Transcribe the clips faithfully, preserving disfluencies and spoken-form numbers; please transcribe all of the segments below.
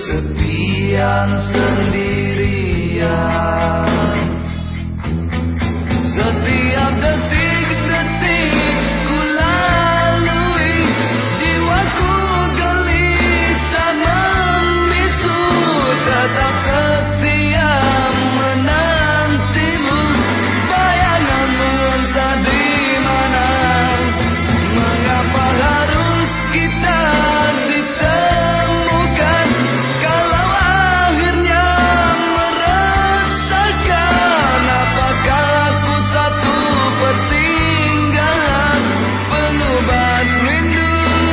kesepian sendirian. Setiap detik-detik ku lalui, jiwaku gelisah membisu, tetap setia menantimu. Bayanganmu entah di mana, mengapa harus kita ditemukan kalau akhirnya merasakan. Apakah aku satu persinggahan pengobat rindu?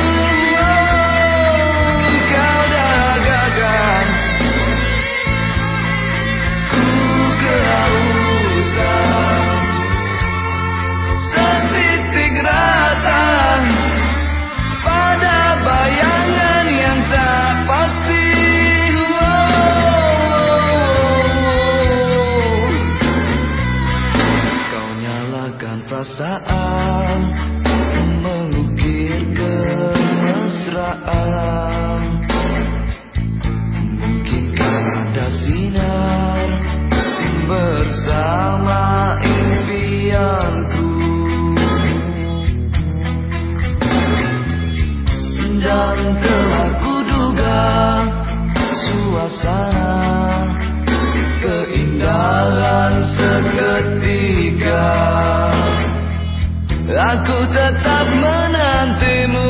Oh, kau dagangkan ku kehausan, setitik rasa pada bayangan yang tak pasti. Oh, kau nyalakan perasaan, mengukir kemesraan. Mungkinkah ada sinar bersama impianku, dan telah kuduga suasana keindahan seketika. Aku tetap menantimu.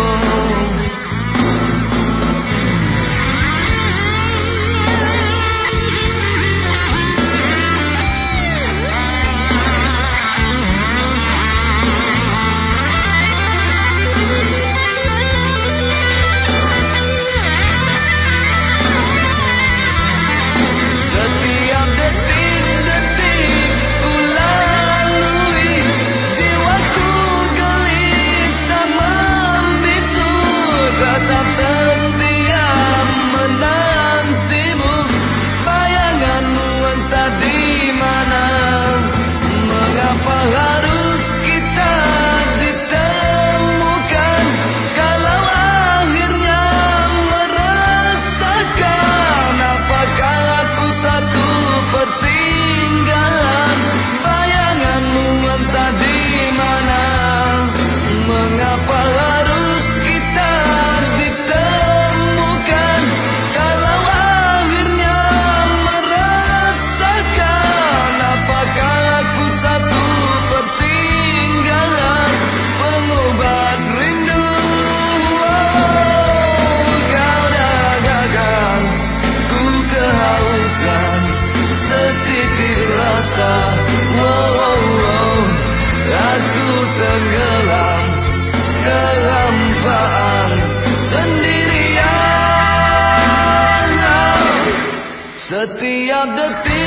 Setiap detik-detik ku lalui, jiwaku gelisah membisu, tetap setia menantimu. Bayanganmu entah di mana, mengapa harus kita ditemukan kalau akhirnya merasakan. Apakah aku satu persinggahan bayanganmu entah di mana, mengapa harus kita ditemukan kalau akhirnya merasakan. Apakah aku satu persinggahan pengobat rindu? Oh, kau dagangkan ku kehausan, setitik rasa. Oh, oh, oh, aku tenggelam kehampaan sendirian. Setiap detik